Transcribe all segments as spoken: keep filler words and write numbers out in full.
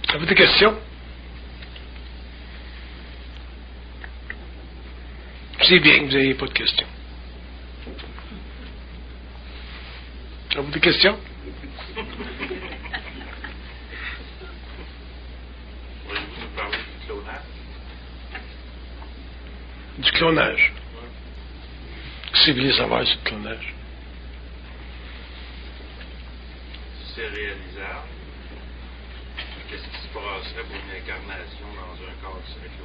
Avez-vous des questions? C'est bien que vous n'ayez pas de questions. Avez-vous des questions? Pourriez-vous nous parler du clonage? Du clonage. Qu'est-ce que vous voulez savoir sur le clonage? Si c'est réalisable, qu'est-ce qui se passerait pour une incarnation dans un corps qui serait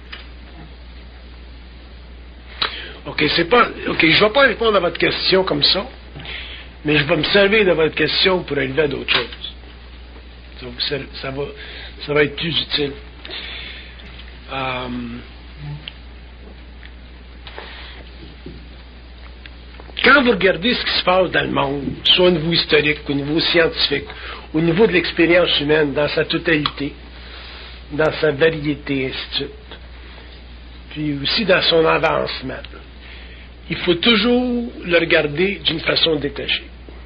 cloné? OK, c'est pas. OK, je ne vais pas répondre à votre question comme ça, mais je vais me servir de votre question pour arriver à d'autres choses. Ça, ça, ça, va, ça va être plus utile. Euh, Quand vous regardez ce qui se passe dans le monde, soit au niveau historique, au niveau scientifique, au niveau de l'expérience humaine, dans sa totalité, dans sa variété, ainsi de suite, puis aussi dans son avancement, il faut toujours le regarder d'une façon détachée.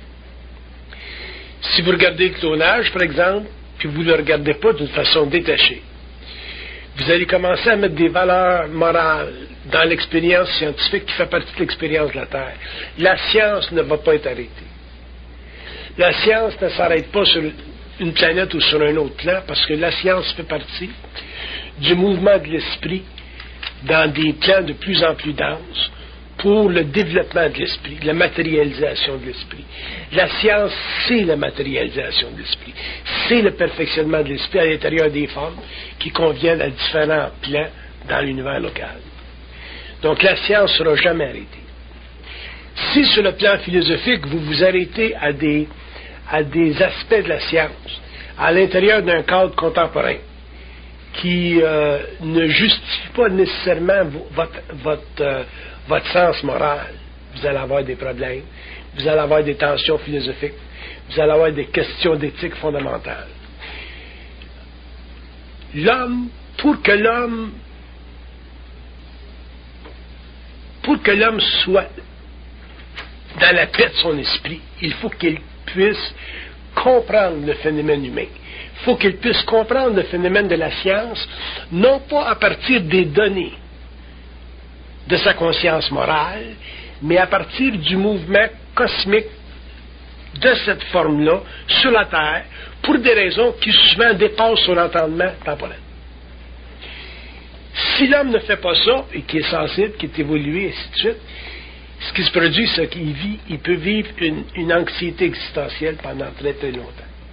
Si vous regardez le clonage, par exemple, puis vous ne le regardez pas d'une façon détachée, vous allez commencer à mettre des valeurs morales dans l'expérience scientifique qui fait partie de l'expérience de la Terre. La science ne va pas être arrêtée. La science ne s'arrête pas sur une planète ou sur un autre plan, parce que la science fait partie du mouvement de l'esprit dans des plans de plus en plus denses pour le développement de l'esprit, la matérialisation de l'esprit. La science, c'est la matérialisation de l'esprit. C'est le perfectionnement de l'esprit à l'intérieur des formes qui conviennent à différents plans dans l'univers local. Donc la science ne sera jamais arrêtée. Si sur le plan philosophique, vous vous arrêtez à des, à des aspects de la science, à l'intérieur d'un cadre contemporain, qui euh, ne justifie pas nécessairement votre, votre, euh, votre sens moral, vous allez avoir des problèmes, vous allez avoir des tensions philosophiques, vous allez avoir des questions d'éthique fondamentales. L'homme, pour que l'homme, pour que l'homme soit dans la paix de son esprit, il faut qu'il puisse comprendre le phénomène humain. Il faut qu'il puisse comprendre le phénomène de la science, non pas à partir des données de sa conscience morale, mais à partir du mouvement cosmique de cette forme-là sur la Terre, pour des raisons qui souvent dépassent son entendement temporel. Si l'homme ne fait pas ça, et qui est sensible, qui est évolué, et ainsi de suite, ce qui se produit, c'est qu'il vit, il peut vivre une, une anxiété existentielle pendant très très longtemps.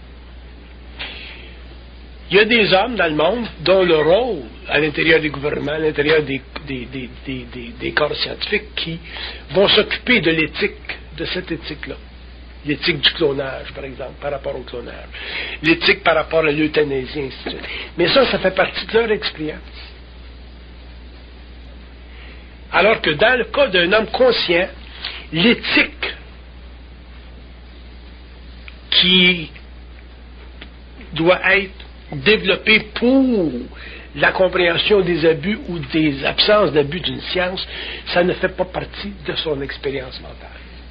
Il y a des hommes dans le monde dont le rôle, à l'intérieur des gouvernements, à l'intérieur des, des, des, des, des, des corps scientifiques, qui vont s'occuper de l'éthique, de cette éthique-là. L'éthique du clonage, par exemple, par rapport au clonage. L'éthique par rapport à l'euthanasie, ainsi de suite. Mais ça, ça fait partie de leur expérience. Alors que dans le cas d'un homme conscient, l'éthique qui doit être développée pour la compréhension des abus ou des absences d'abus d'une science, ça ne fait pas partie de son expérience mentale.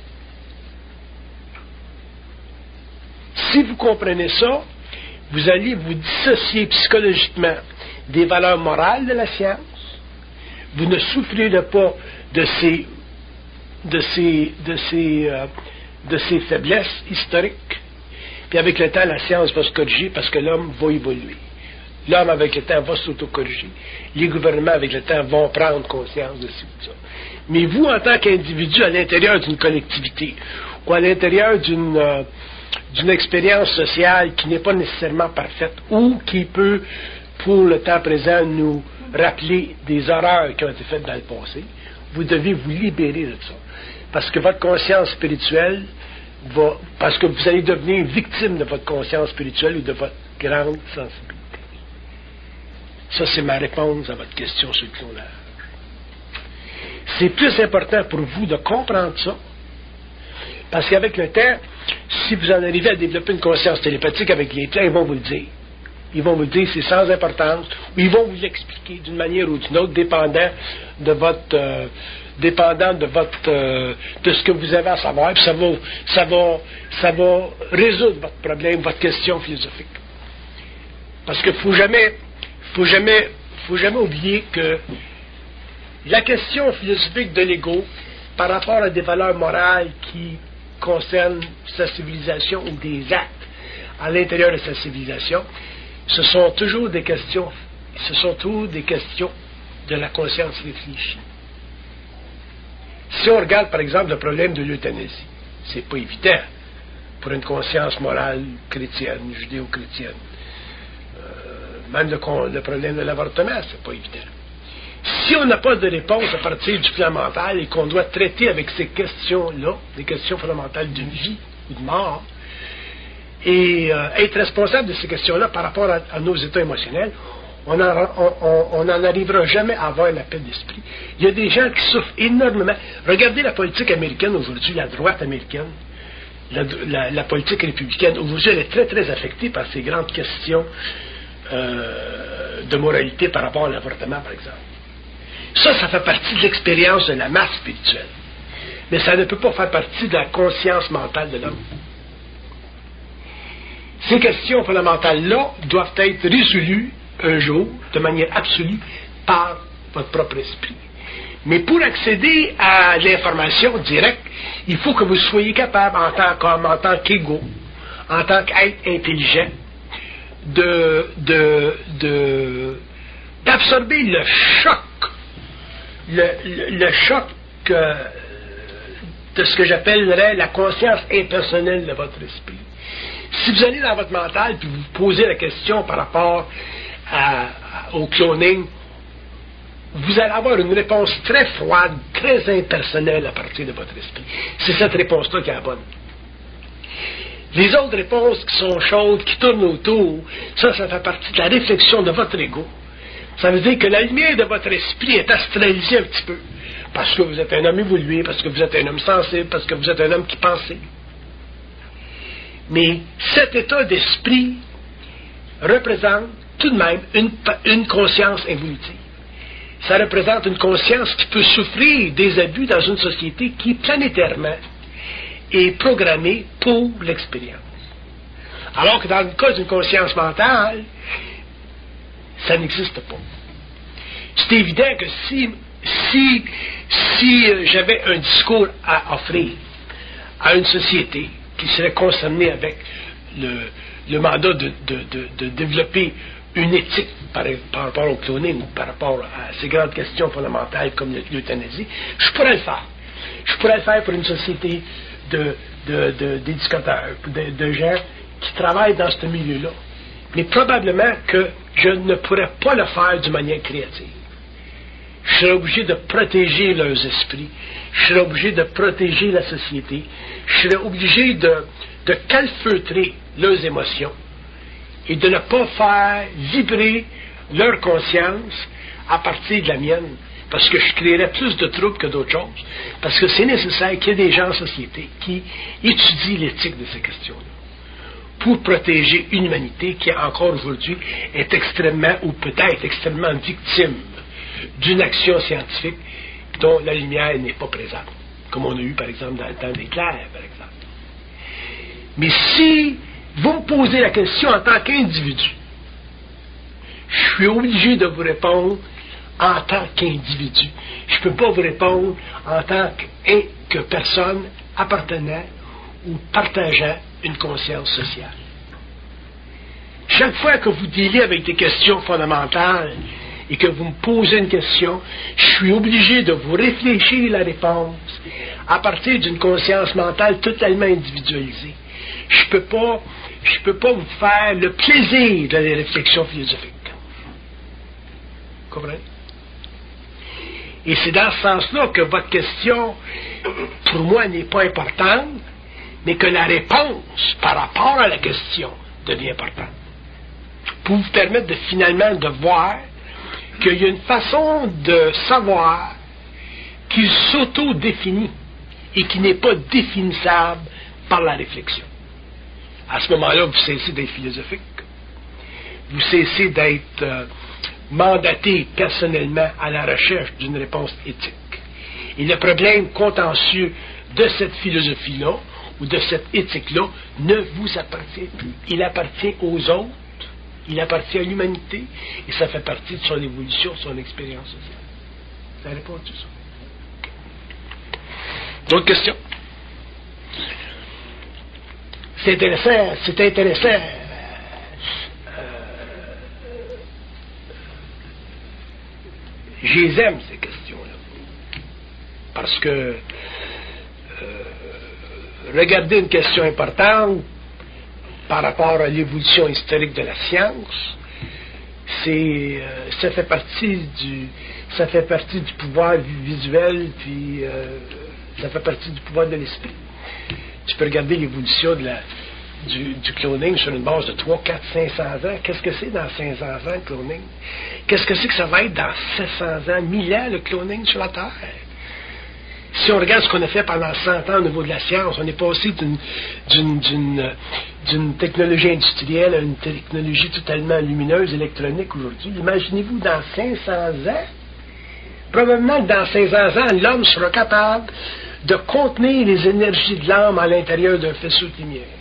Si vous comprenez ça, vous allez vous dissocier psychologiquement des valeurs morales de la science. Vous ne souffrirez pas de ces, de ces, de ces, euh, de ces faiblesses historiques. Puis avec le temps, la science va se corriger parce que l'homme va évoluer. L'homme, avec le temps, va s'autocorriger. Les gouvernements, avec le temps, vont prendre conscience de ça. Mais vous, en tant qu'individu, à l'intérieur d'une collectivité, ou à l'intérieur d'une, euh, d'une expérience sociale qui n'est pas nécessairement parfaite, ou qui peut, pour le temps présent, nous rappeler des horreurs qui ont été faites dans le passé, vous devez vous libérer de ça. Parce que votre conscience spirituelle va, parce que vous allez devenir victime de votre conscience spirituelle ou de votre grande sensibilité. Ça, c'est ma réponse à votre question sur le clonage. C'est plus important pour vous de comprendre ça, parce qu'avec le temps, si vous en arrivez à développer une conscience télépathique avec les plans, ils vont vous le dire. Ils vont vous le dire, c'est sans importance, ou ils vont vous l'expliquer d'une manière ou d'une autre, dépendant de votre, euh, dépendant de votre, euh, de ce que vous avez à savoir, puis ça va, ça va, ça va résoudre votre problème, votre question philosophique. Parce qu'il ne faut jamais, faut jamais, faut jamais oublier que la question philosophique de l'ego, par rapport à des valeurs morales qui concernent sa civilisation ou des actes à l'intérieur de sa civilisation, ce sont toujours des questions, ce sont toujours des questions de la conscience réfléchie. Si on regarde par exemple le problème de l'euthanasie, c'est pas évident pour une conscience morale chrétienne, judéo-chrétienne. Euh, même le, le problème de l'avortement, c'est pas évident. Si on n'a pas de réponse à partir du plan mental et qu'on doit traiter avec ces questions-là, des questions fondamentales de vie ou de mort, et euh, être responsable de ces questions-là par rapport à, à nos états émotionnels, on n'en arrivera jamais à avoir la paix d'esprit. Il y a des gens qui souffrent énormément. Regardez la politique américaine aujourd'hui, la droite américaine, la, la, la politique républicaine. Aujourd'hui, elle est très, très affectée par ces grandes questions euh, de moralité par rapport à l'avortement, par exemple. Ça, ça fait partie de l'expérience de la masse spirituelle. Mais ça ne peut pas faire partie de la conscience mentale de l'homme. Ces questions fondamentales-là doivent être résolues un jour, de manière absolue, par votre propre esprit. Mais pour accéder à l'information directe, il faut que vous soyez capable, en tant qu'homme, en tant qu'égo, en tant qu'être intelligent, de, de, de, d'absorber le choc, le, le, le choc euh, de ce que j'appellerais la conscience impersonnelle de votre esprit. Si vous allez dans votre mental puis vous posez la question par rapport à, à, au cloning, vous allez avoir une réponse très froide, très impersonnelle à partir de votre esprit. C'est cette réponse-là qui est la bonne. Les autres réponses qui sont chaudes, qui tournent autour, ça, ça fait partie de la réflexion de votre ego. Ça veut dire que la lumière de votre esprit est astralisée un petit peu. Parce que vous êtes un homme évolué, parce que vous êtes un homme sensible, parce que vous êtes un homme qui pense. Mais cet état d'esprit représente tout de même une, une conscience évolutive. Ça représente une conscience qui peut souffrir des abus dans une société qui, planétairement, est programmée pour l'expérience. Alors que dans le cas d'une conscience mentale, ça n'existe pas. C'est évident que si, si, si euh, j'avais un discours à offrir à une société qui serait concernée avec le, le mandat de, de, de, de développer une éthique par, par rapport au cloning, par rapport à ces grandes questions fondamentales comme l'euthanasie, je pourrais le faire. Je pourrais le faire pour une société de, de, de, d'éducateurs, de, de gens qui travaillent dans ce milieu-là. Mais probablement que je ne pourrais pas le faire d'une manière créative. Je serais obligé de protéger leurs esprits. Je serais obligé de protéger la société. Je serais obligé de, de calfeutrer leurs émotions et de ne pas faire vibrer leur conscience à partir de la mienne, parce que je créerais plus de troubles que d'autres choses, parce que c'est nécessaire qu'il y ait des gens en société qui étudient l'éthique de ces questions-là, pour protéger une humanité qui, encore aujourd'hui, est extrêmement, ou peut-être extrêmement victime d'une action scientifique dont la lumière n'est pas présente, comme on a eu, par exemple, dans le temps des clercs, par exemple. Mais si vous me posez la question en tant qu'individu, je suis obligé de vous répondre en tant qu'individu. Je ne peux pas vous répondre en tant que, que personne appartenant ou partageant une conscience sociale. Chaque fois que vous dealez avec des questions fondamentales et que vous me posez une question, je suis obligé de vous réfléchir la réponse à partir d'une conscience mentale totalement individualisée. Je ne peux pas, je peux pas vous faire le plaisir de la réflexion philosophique. Vous comprenez? Et c'est dans ce sens-là que votre question, pour moi, n'est pas importante, mais que la réponse par rapport à la question devient importante. Pour vous permettre de finalement de voir qu'il y a une façon de savoir qui s'auto-définit et qui n'est pas définissable par la réflexion. À ce moment-là, vous cessez d'être philosophique. Vous cessez d'être euh, mandaté personnellement à la recherche d'une réponse éthique. Et le problème contentieux de cette philosophie-là, ou de cette éthique-là, ne vous appartient plus. Il appartient aux autres, Il appartient à l'humanité et ça fait partie de son évolution, de son expérience sociale. Ça répond à tout ça. D'autres questions? C'est intéressant, c'est intéressant. Je les aime, ces questions-là. Parce que euh, regarder une question importante par rapport à l'évolution historique de la science, c'est, euh, ça fait partie du ça fait partie du pouvoir visuel, puis euh, ça fait partie du pouvoir de l'esprit. Tu peux regarder l'évolution de la Du, du cloning sur une base de trois, quatre, cinq cents ans. Qu'est-ce que c'est dans cinq cents ans, le cloning? Qu'est-ce que c'est que ça va être dans sept cents ans, mille ans, le cloning sur la Terre? Si on regarde ce qu'on a fait pendant cent ans au niveau de la science, on est passé d'une, d'une, d'une, d'une technologie industrielle à une technologie totalement lumineuse, électronique aujourd'hui. Imaginez-vous dans cinq cents ans, probablement que dans cinq cents ans, l'homme sera capable de contenir les énergies de l'âme à l'intérieur d'un faisceau de lumière.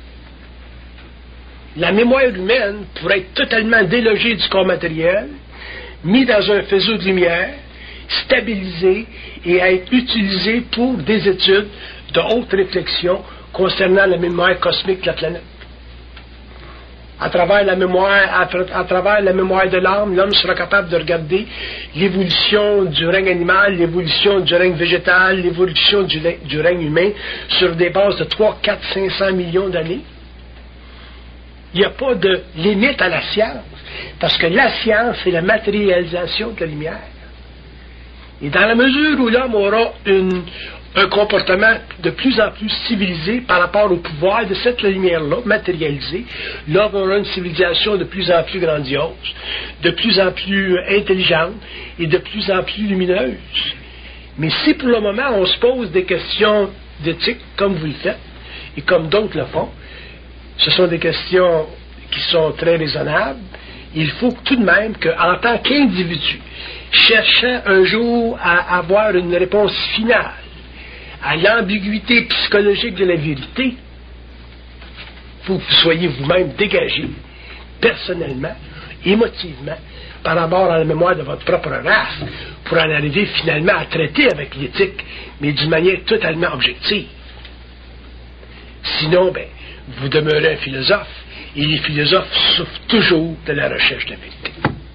La mémoire humaine pourrait être totalement délogée du corps matériel, mis dans un faisceau de lumière, stabilisé et être utilisé pour des études de haute réflexion concernant la mémoire cosmique de la planète. À travers la mémoire, à, tra- à travers la mémoire de l'âme, l'homme sera capable de regarder l'évolution du règne animal, l'évolution du règne végétal, l'évolution du, du règne humain sur des bases de trois, quatre, cinq cents millions d'années. Il n'y a pas de limite à la science, parce que la science, c'est la matérialisation de la lumière. Et dans la mesure où l'homme aura une, un comportement de plus en plus civilisé par rapport au pouvoir de cette lumière-là, matérialisée, l'homme aura une civilisation de plus en plus grandiose, de plus en plus intelligente et de plus en plus lumineuse. Mais si pour le moment on se pose des questions d'éthique, comme vous le faites, et comme d'autres le font, ce sont des questions qui sont très raisonnables. Il faut tout de même qu'en tant qu'individu, cherchant un jour à avoir une réponse finale à l'ambiguïté psychologique de la vérité, il faut que vous soyez vous-même dégagé, personnellement, émotivement, par rapport à la mémoire de votre propre race, pour en arriver finalement à traiter avec l'éthique, mais d'une manière totalement objective. Sinon, ben, vous demeurez un philosophe, et les philosophes souffrent toujours de la recherche de la vérité.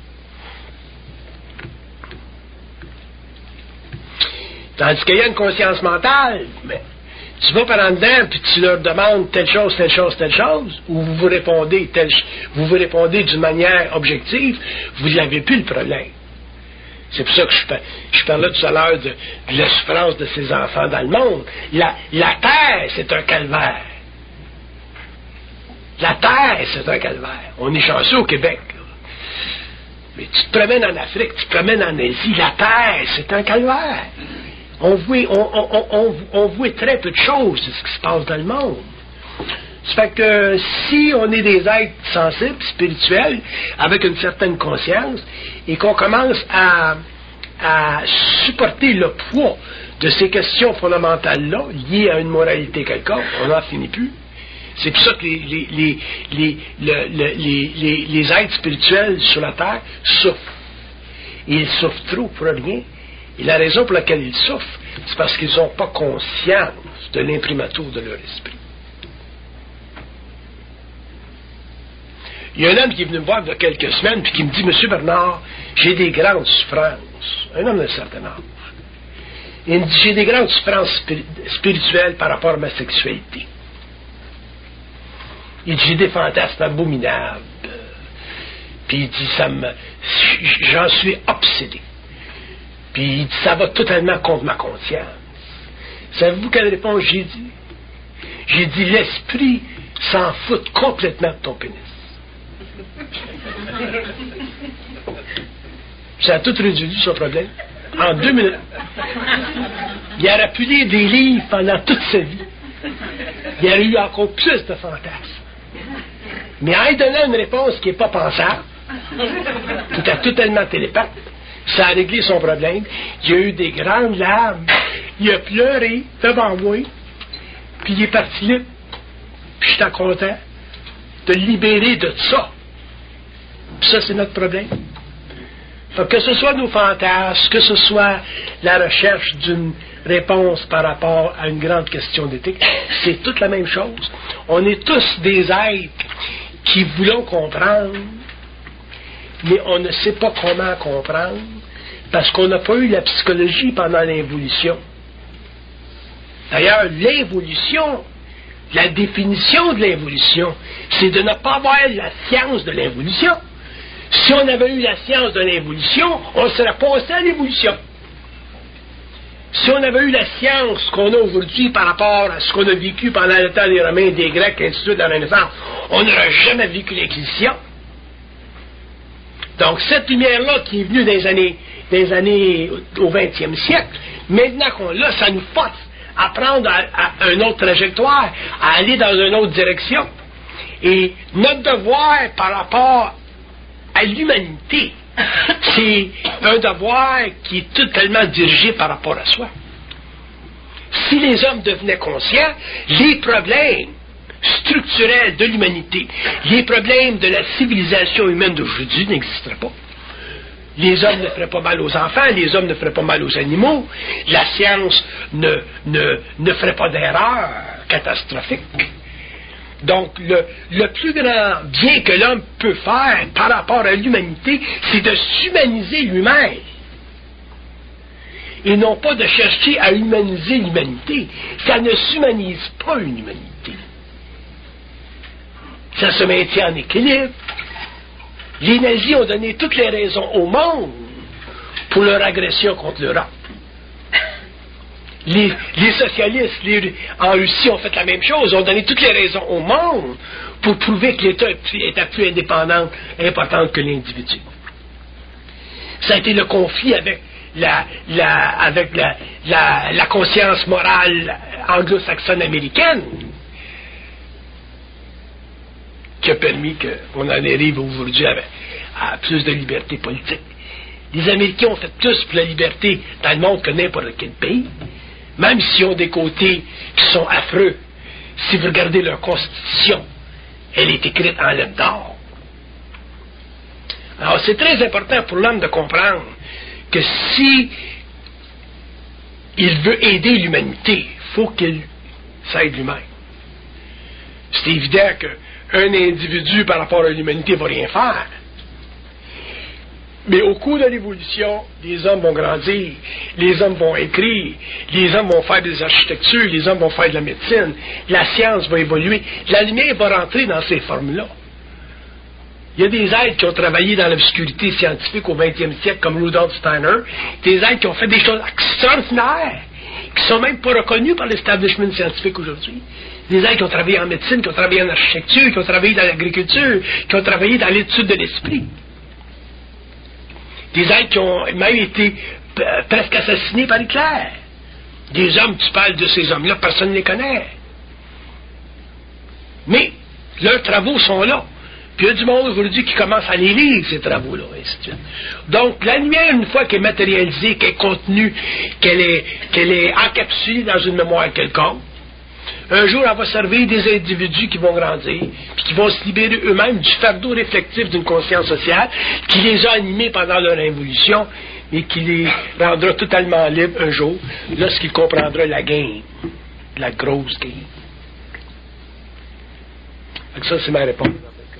Tandis qu'il y a une conscience mentale, mais tu vas par en dedans, puis tu leur demandes telle chose, telle chose, telle chose, ou vous vous répondez, telle, vous vous répondez d'une manière objective, vous n'avez plus le problème. C'est pour ça que je, je parlais tout à l'heure de, de la souffrance de ces enfants dans le monde. La, la terre, c'est un calvaire. La terre, c'est un calvaire. On est chanceux au Québec. Là. Mais tu te promènes en Afrique, tu te promènes en Asie, la terre, c'est un calvaire. On voit, on, on, on, on voit très peu de choses de ce qui se passe dans le monde. Ça fait que si on est des êtres sensibles, spirituels, avec une certaine conscience, et qu'on commence à, à supporter le poids de ces questions fondamentales-là, liées à une moralité quelconque, on n'en finit plus. C'est pour ça que les, les, les, les, les, les, les, les êtres spirituels sur la terre souffrent. Et ils souffrent trop pour rien. Et la raison pour laquelle ils souffrent, c'est parce qu'ils n'ont pas conscience de l'imprimatur de leur esprit. Il y a un homme qui est venu me voir il y a quelques semaines puis qui me dit, Monsieur Bernard, j'ai des grandes souffrances. Un homme d'un certain âge. Il me dit, j'ai des grandes souffrances spirituelles par rapport à ma sexualité. Il dit, j'ai des fantasmes abominables. Puis il dit, ça me, j'en suis obsédé. Puis il dit, ça va totalement contre ma conscience. Savez-vous quelle réponse j'ai dit? J'ai dit, l'esprit s'en fout complètement de ton pénis. Ça a tout résolu son problème. En deux minutes. Il aurait pu lire des livres pendant toute sa vie. Il aurait eu encore plus de fantasmes. Mais en lui donnant une réponse qui n'est pas pensable, qui était totalement télépathe, ça a réglé son problème. Il a eu des grandes larmes. Il a pleuré devant moi. Puis il est parti là. Puis j'étais content de le libérer de ça. Ça, c'est notre problème. Donc, que ce soit nos fantasmes, que ce soit la recherche d'une réponse par rapport à une grande question d'éthique, c'est toute la même chose. On est tous des êtres qui voulons comprendre, mais on ne sait pas comment comprendre, parce qu'on n'a pas eu la psychologie pendant l'évolution. D'ailleurs, l'évolution, la définition de l'évolution, c'est de ne pas avoir la science de l'évolution. Si on avait eu la science de l'évolution, on serait passé à l'évolution. Si on avait eu la science qu'on a aujourd'hui par rapport à ce qu'on a vécu pendant le temps des Romains, des Grecs, ainsi de suite, dans la Renaissance, on n'aurait jamais vécu l'Inquisition. Donc, cette lumière-là qui est venue des années, des années au vingtième siècle, maintenant qu'on l'a, ça nous force à prendre à, à une autre trajectoire, à aller dans une autre direction. Et notre devoir par rapport à l'humanité, c'est un devoir qui est totalement dirigé par rapport à soi. Si les hommes devenaient conscients, les problèmes structurels de l'humanité, les problèmes de la civilisation humaine d'aujourd'hui n'existeraient pas. Les hommes ne feraient pas mal aux enfants, les hommes ne feraient pas mal aux animaux, la science ne, ne, ne ferait pas d'erreurs catastrophiques. Donc, le, le plus grand bien que l'homme peut faire par rapport à l'humanité, c'est de s'humaniser lui-même. Et non pas de chercher à humaniser l'humanité. Ça ne s'humanise pas une humanité. Ça se maintient en équilibre. Les nazis ont donné toutes les raisons au monde pour leur agression contre l'Europe. Les, les socialistes les, en Russie ont fait la même chose, ont donné toutes les raisons au monde pour prouver que l'État était plus indépendant, importante que l'individu. Ça a été le conflit avec la, la, avec la, la, la conscience morale anglo-saxonne américaine qui a permis qu'on en arrive aujourd'hui à, à plus de liberté politique. Les Américains ont fait plus pour la liberté dans le monde que n'importe quel pays, même s'ils ont des côtés qui sont affreux. Si vous regardez leur constitution, elle est écrite en lettres d'or. Alors c'est très important pour l'homme de comprendre que si il veut aider l'humanité, il faut qu'il s'aide lui-même. C'est évident qu'un individu par rapport à l'humanité ne va rien faire. Mais au cours de l'évolution, les hommes vont grandir, les hommes vont écrire, les hommes vont faire des architectures, les hommes vont faire de la médecine, la science va évoluer, la lumière va rentrer dans ces formes-là. Il y a des êtres qui ont travaillé dans l'obscurité scientifique au vingtième siècle, comme Rudolf Steiner, des êtres qui ont fait des choses extraordinaires, qui ne sont même pas reconnus par l'establishment scientifique aujourd'hui. Des êtres qui ont travaillé en médecine, qui ont travaillé en architecture, qui ont travaillé dans l'agriculture, qui ont travaillé dans l'étude de l'esprit. Des êtres qui ont même été p- presque assassinés par Hitler. Des hommes, tu parles de ces hommes-là, personne ne les connaît. Mais leurs travaux sont là. Puis il y a du monde aujourd'hui qui commence à les lire, ces travaux-là, et ainsi de suite. Donc, la lumière, une fois qu'elle est matérialisée, qu'elle est contenue, qu'elle est, qu'elle est encapsulée dans une mémoire quelconque, un jour, elle va servir des individus qui vont grandir, puis qui vont se libérer eux-mêmes du fardeau réflectif d'une conscience sociale qui les a animés pendant leur évolution, et qui les rendra totalement libres un jour, lorsqu'ils comprendront la game, la grosse game. Donc ça, c'est ma réponse.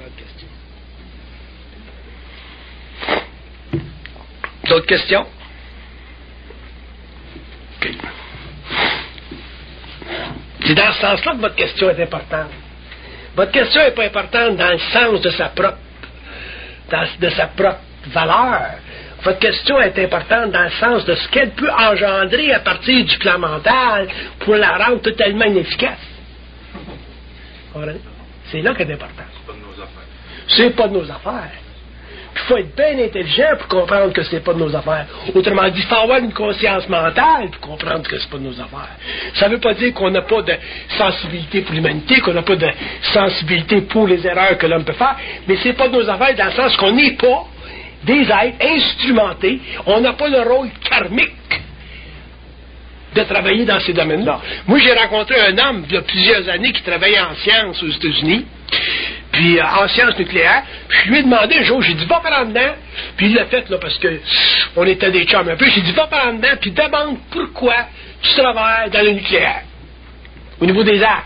D'autres questions? OK. C'est dans ce sens-là que votre question est importante. Votre question n'est pas importante dans le sens de sa propre, dans, de sa propre valeur. Votre question est importante dans le sens de ce qu'elle peut engendrer à partir du plan mental pour la rendre totalement inefficace. C'est là qu'elle est importante. C'est pas de nos affaires. C'est pas de nos affaires. Il faut être bien intelligent pour comprendre que c'est pas de nos affaires. Autrement dit, il faut avoir une conscience mentale pour comprendre que c'est pas de nos affaires. Ça ne veut pas dire qu'on n'a pas de sensibilité pour l'humanité, qu'on n'a pas de sensibilité pour les erreurs que l'homme peut faire, mais c'est pas de nos affaires dans le sens qu'on n'est pas des êtres instrumentés. On n'a pas le rôle karmique de travailler dans ces domaines-là. Moi, j'ai rencontré un homme il y a plusieurs années qui travaillait en sciences aux États-Unis. puis euh, en sciences nucléaires, puis je lui ai demandé un jour, j'ai dit, va par en dedans, puis il l'a fait, là, parce que on était des chums un peu, j'ai dit, va par en dedans, puis demande pourquoi tu travailles dans le nucléaire, au niveau des arts.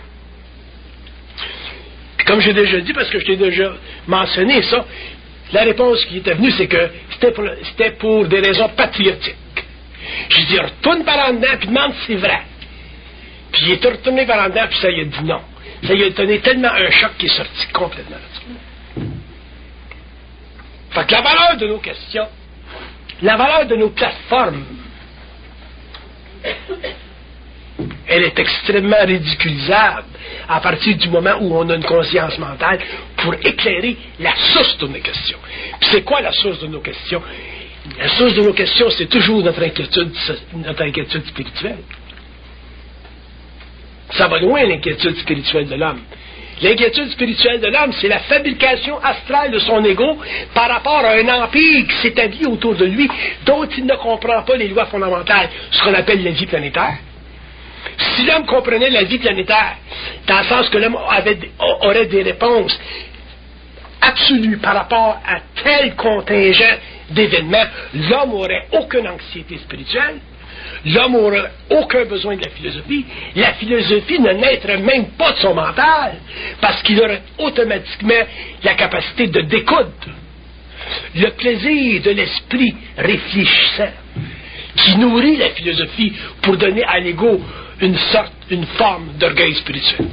Puis comme j'ai déjà dit, parce que je t'ai déjà mentionné ça, la réponse qui était venue, c'est que c'était pour, c'était pour des raisons patriotiques. J'ai dit, retourne par en dedans, puis demande si c'est vrai. Puis il est retourné par en dedans, puis ça lui a dit non. Ça lui a donné tellement un choc qu'il est sorti complètement là-dessus. Fait que la valeur de nos questions, la valeur de nos plateformes, elle est extrêmement ridiculisable à partir du moment où on a une conscience mentale pour éclairer la source de nos questions. Puis c'est quoi la source de nos questions? La source de nos questions, c'est toujours notre inquiétude, notre inquiétude spirituelle. Ça va loin, l'inquiétude spirituelle de l'homme. L'inquiétude spirituelle de l'homme, c'est la fabrication astrale de son ego par rapport à un empire qui s'établit autour de lui, dont il ne comprend pas les lois fondamentales, ce qu'on appelle la vie planétaire. Si l'homme comprenait la vie planétaire, dans le sens que l'homme avait, aurait des réponses absolues par rapport à tel contingent d'événements, l'homme n'aurait aucune anxiété spirituelle, l'homme n'aurait aucun besoin de la philosophie, la philosophie ne naîtrait même pas de son mental, parce qu'il aurait automatiquement la capacité de découdre le plaisir de l'esprit réfléchissant, qui nourrit la philosophie pour donner à l'ego une sorte, une forme d'orgueil spirituel.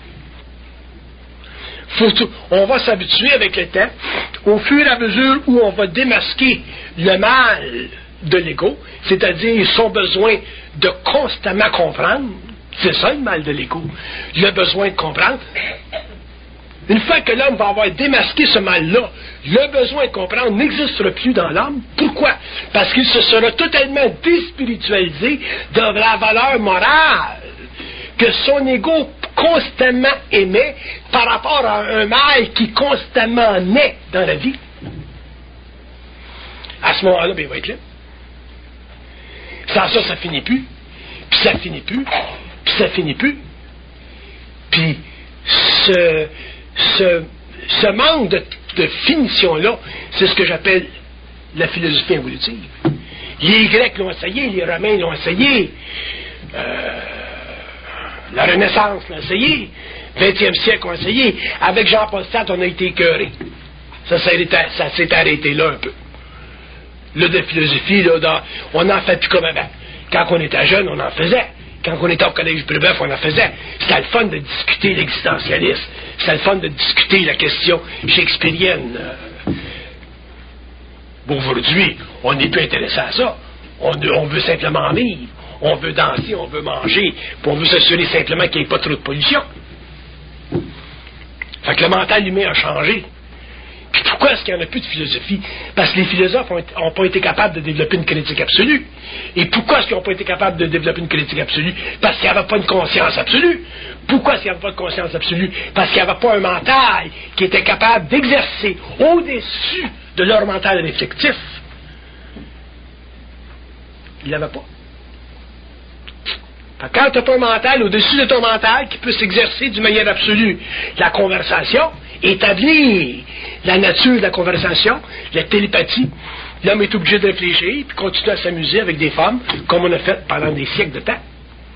Faut tout, on va s'habituer avec le temps, au fur et à mesure où on va démasquer le mal de l'ego, c'est-à-dire son besoin de constamment comprendre. C'est ça le mal de l'ego, le besoin de comprendre. Une fois que l'homme va avoir démasqué ce mal-là, le besoin de comprendre n'existera plus dans l'homme. Pourquoi? Parce qu'il se sera totalement déspiritualisé de la valeur morale que son ego constamment émet par rapport à un mal qui constamment naît dans la vie. À ce moment-là, ben, il va être là. Sans ça, ça finit plus. Puis ça finit plus. Puis ça finit plus. Puis ce, ce, ce manque de, de finition-là, c'est ce que j'appelle la philosophie évolutive. Les Grecs l'ont essayé, les Romains l'ont essayé, euh, la Renaissance l'a essayé, vingtième siècle l'a essayé. Avec Jean-Paul Sartre, on a été écœurés. Ça, ça, ça s'est arrêté là un peu. Là, de philosophie, là, dans, on n'en fait plus comme avant. Quand on était jeune, on en faisait. Quand on était au collège Brébeuf, on en faisait. C'était le fun de discuter l'existentialisme. C'était le fun de discuter la question shakespearienne. Bon, aujourd'hui, on n'est plus intéressé à ça. On, on veut simplement vivre. On veut danser, on veut manger. Puis on veut s'assurer simplement qu'il n'y ait pas trop de pollution. Fait que le mental humain a changé. Puis pourquoi est-ce qu'il n'y en a plus de philosophie? Parce que les philosophes n'ont pas été capables de développer une critique absolue. Et pourquoi est-ce qu'ils n'ont pas été capables de développer une critique absolue? Parce qu'il n'y avait pas une conscience absolue. Pourquoi est-ce qu'il n'y avait pas de conscience absolue? Parce qu'il n'y avait pas un mental qui était capable d'exercer au-dessus de leur mental réflectif. Il n'y avait pas. Quand tu n'as pas un mental au-dessus de ton mental qui peut s'exercer d'une manière absolue, la conversation, établir la nature de la conversation, la télépathie, l'homme est obligé de réfléchir puis continuer à s'amuser avec des femmes comme on a fait pendant des siècles de temps.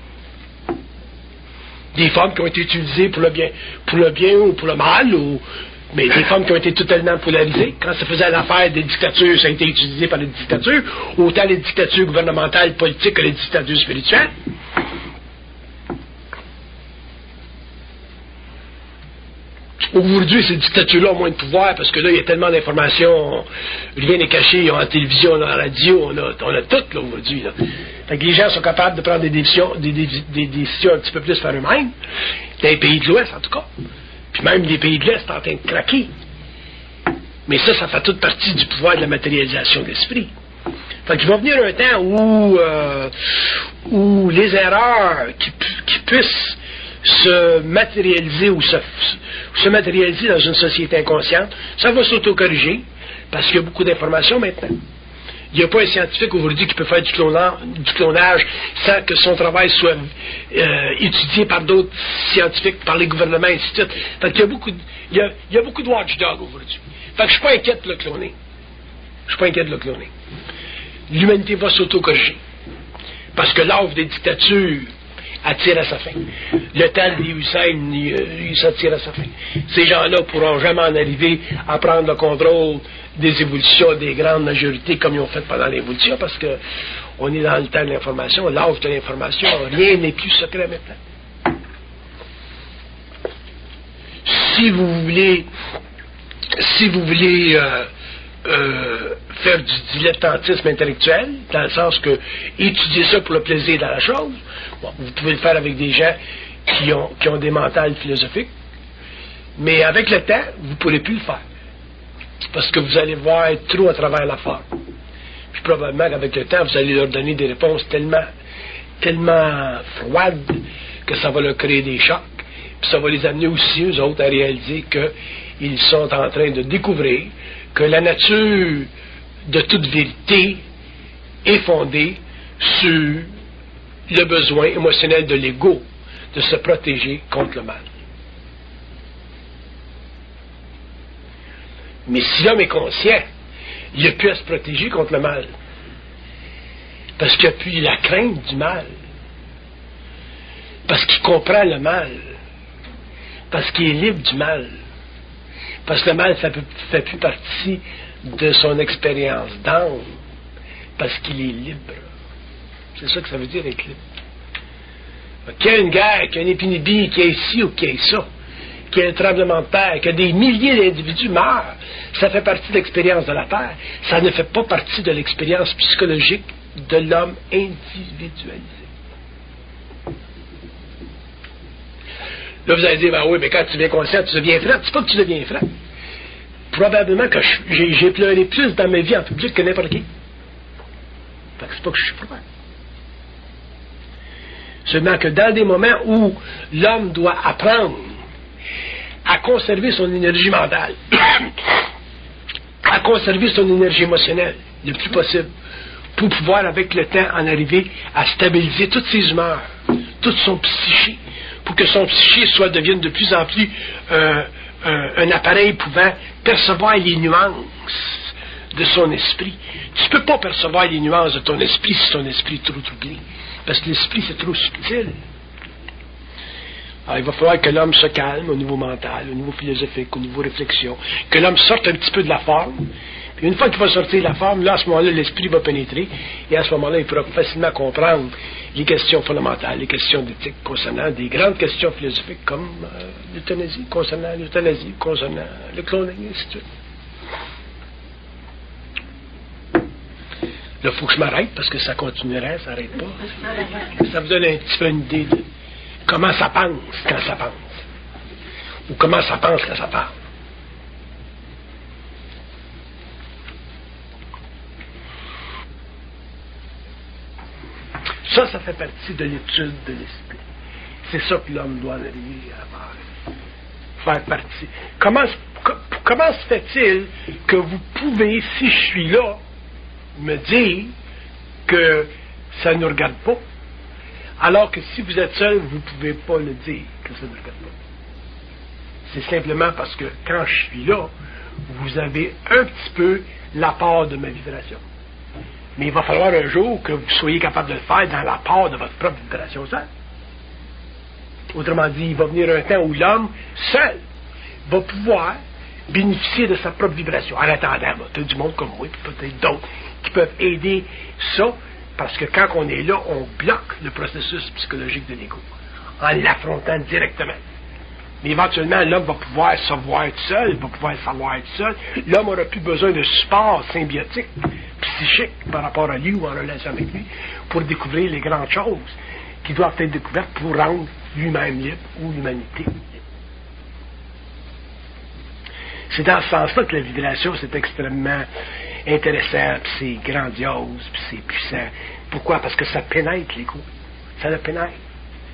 Des femmes qui ont été utilisées pour le bien, pour le bien ou pour le mal, ou, mais des femmes qui ont été totalement polarisées. Quand ça faisait l'affaire des dictatures, ça a été utilisé par les dictatures, autant les dictatures gouvernementales, politiques que les dictatures spirituelles. Aujourd'hui, ces dictatures-là ont moins de pouvoir parce que là, il y a tellement d'informations, rien n'est caché, on a la télévision, on a la radio, on a, on a tout là, aujourd'hui. Là. Fait que les gens sont capables de prendre des décisions, des, des, des décisions un petit peu plus par eux-mêmes, dans les pays de l'Ouest en tout cas. Puis même les pays de l'Est sont en train de craquer. Mais ça, ça fait toute partie du pouvoir de la matérialisation de l'esprit. Fait qu'il va venir un temps où, euh, où les erreurs qui, qui puissent se matérialiser ou se, se matérialiser dans une société inconsciente, ça va s'auto-corriger parce qu'il y a beaucoup d'informations maintenant. Il n'y a pas un scientifique aujourd'hui qui peut faire du clonage, du clonage sans que son travail soit euh, étudié par d'autres scientifiques, par les gouvernements, et ainsi de suite. Fait qu'il y a beaucoup de, il y a, il y a beaucoup de watchdogs aujourd'hui. Fait que je suis pas inquiet de le cloner. Je suis pas inquiet de le cloner. L'humanité va s'auto-corriger. Parce que l'œuvre des dictatures attire à sa fin. Le temps des Hussein, il, il s'attire à sa fin. Ces gens-là ne pourront jamais en arriver à prendre le contrôle des évolutions des grandes majorités comme ils ont fait pendant l'évolution, parce que on est dans le temps de l'information, l'œuvre de l'information, rien n'est plus secret maintenant. Si vous voulez, si vous voulez euh, euh, faire du dilettantisme intellectuel, dans le sens que étudier ça pour le plaisir de la chose, bon, vous pouvez le faire avec des gens qui ont, qui ont des mentales philosophiques, mais avec le temps, vous ne pourrez plus le faire. Parce que vous allez voir être trop à travers la forme. Puis probablement qu'avec le temps, vous allez leur donner des réponses tellement, tellement froides que ça va leur créer des chocs. Puis ça va les amener aussi, eux autres, à réaliser qu'ils sont en train de découvrir que la nature de toute vérité est fondée sur le besoin émotionnel de l'ego de se protéger contre le mal. Mais si l'homme est conscient, il a pu à se protéger contre le mal. Parce qu'il a pu la crainte du mal. Parce qu'il comprend le mal. Parce qu'il est libre du mal. Parce que le mal ne fait plus partie de son expérience d'âme. Parce qu'il est libre. C'est ça que ça veut dire être libre. Qu'il y ait une guerre, qu'il y ait une épidémie, qu'il y ait ci ou qu'il y ait ça, qu'il y ait un tremblement de terre, que des milliers d'individus meurent, ça fait partie de l'expérience de la Terre. Ça ne fait pas partie de l'expérience psychologique de l'homme individualisé. Là, vous allez dire, ben oui, mais quand tu deviens conscient, tu deviens franc. C'est pas que tu deviens franc. Probablement que je, j'ai, j'ai pleuré plus dans ma vie en public que n'importe qui. Fait que c'est pas que je suis franc. Seulement que dans des moments où l'homme doit apprendre à conserver son énergie mentale, à conserver son énergie émotionnelle le plus possible, pour pouvoir avec le temps en arriver à stabiliser toutes ses humeurs, tout son psyché, pour que son psyché soit devienne de plus en plus euh, un, un appareil pouvant percevoir les nuances de son esprit. Tu ne peux pas percevoir les nuances de ton esprit si ton esprit est trop troublé, parce que l'esprit c'est trop subtil. Alors, il va falloir que l'homme se calme au niveau mental, au niveau philosophique, au niveau réflexion, que l'homme sorte un petit peu de la forme. Puis une fois qu'il va sortir de la forme, là, à ce moment-là, l'esprit va pénétrer, et à ce moment-là, il pourra facilement comprendre les questions fondamentales, les questions d'éthique concernant des grandes questions philosophiques comme euh, l'euthanasie, concernant l'euthanasie, concernant le cloning, et ainsi de suite. Là, il faut que je m'arrête, parce que ça continuerait, ça n'arrête pas. Ça vous donne un petit peu une idée de comment ça pense quand ça pense. Ou comment ça pense quand ça parle. Ça, ça fait partie de l'étude de l'esprit. C'est ça que l'homme doit arriver à faire, faire partie. Comment, comment se fait-il que vous pouvez, si je suis là, me dire que ça ne nous regarde pas, alors que si vous êtes seul, vous ne pouvez pas le dire que ça ne regarde pas. C'est simplement parce que quand je suis là, vous avez un petit peu la part de ma vibration. Mais il va falloir un jour que vous soyez capable de le faire dans la part de votre propre vibration seule. Autrement dit, il va venir un temps où l'homme, seul, va pouvoir bénéficier de sa propre vibration. En attendant, tu as du monde comme moi, puis peut-être d'autres, qui peuvent aider ça, parce que quand on est là, on bloque le processus psychologique de l'ego, en l'affrontant directement. Mais éventuellement, l'homme va pouvoir se voir être seul, il va pouvoir savoir être seul. L'homme n'aura plus besoin de support symbiotique, psychique, par rapport à lui ou en relation avec lui, pour découvrir les grandes choses qui doivent être découvertes pour rendre lui-même libre ou l'humanité libre. C'est dans ce sens-là que la vibration, c'est extrêmement intéressant, puis c'est grandiose, puis c'est puissant. Pourquoi? Parce que ça pénètre l'ego. Ça le pénètre.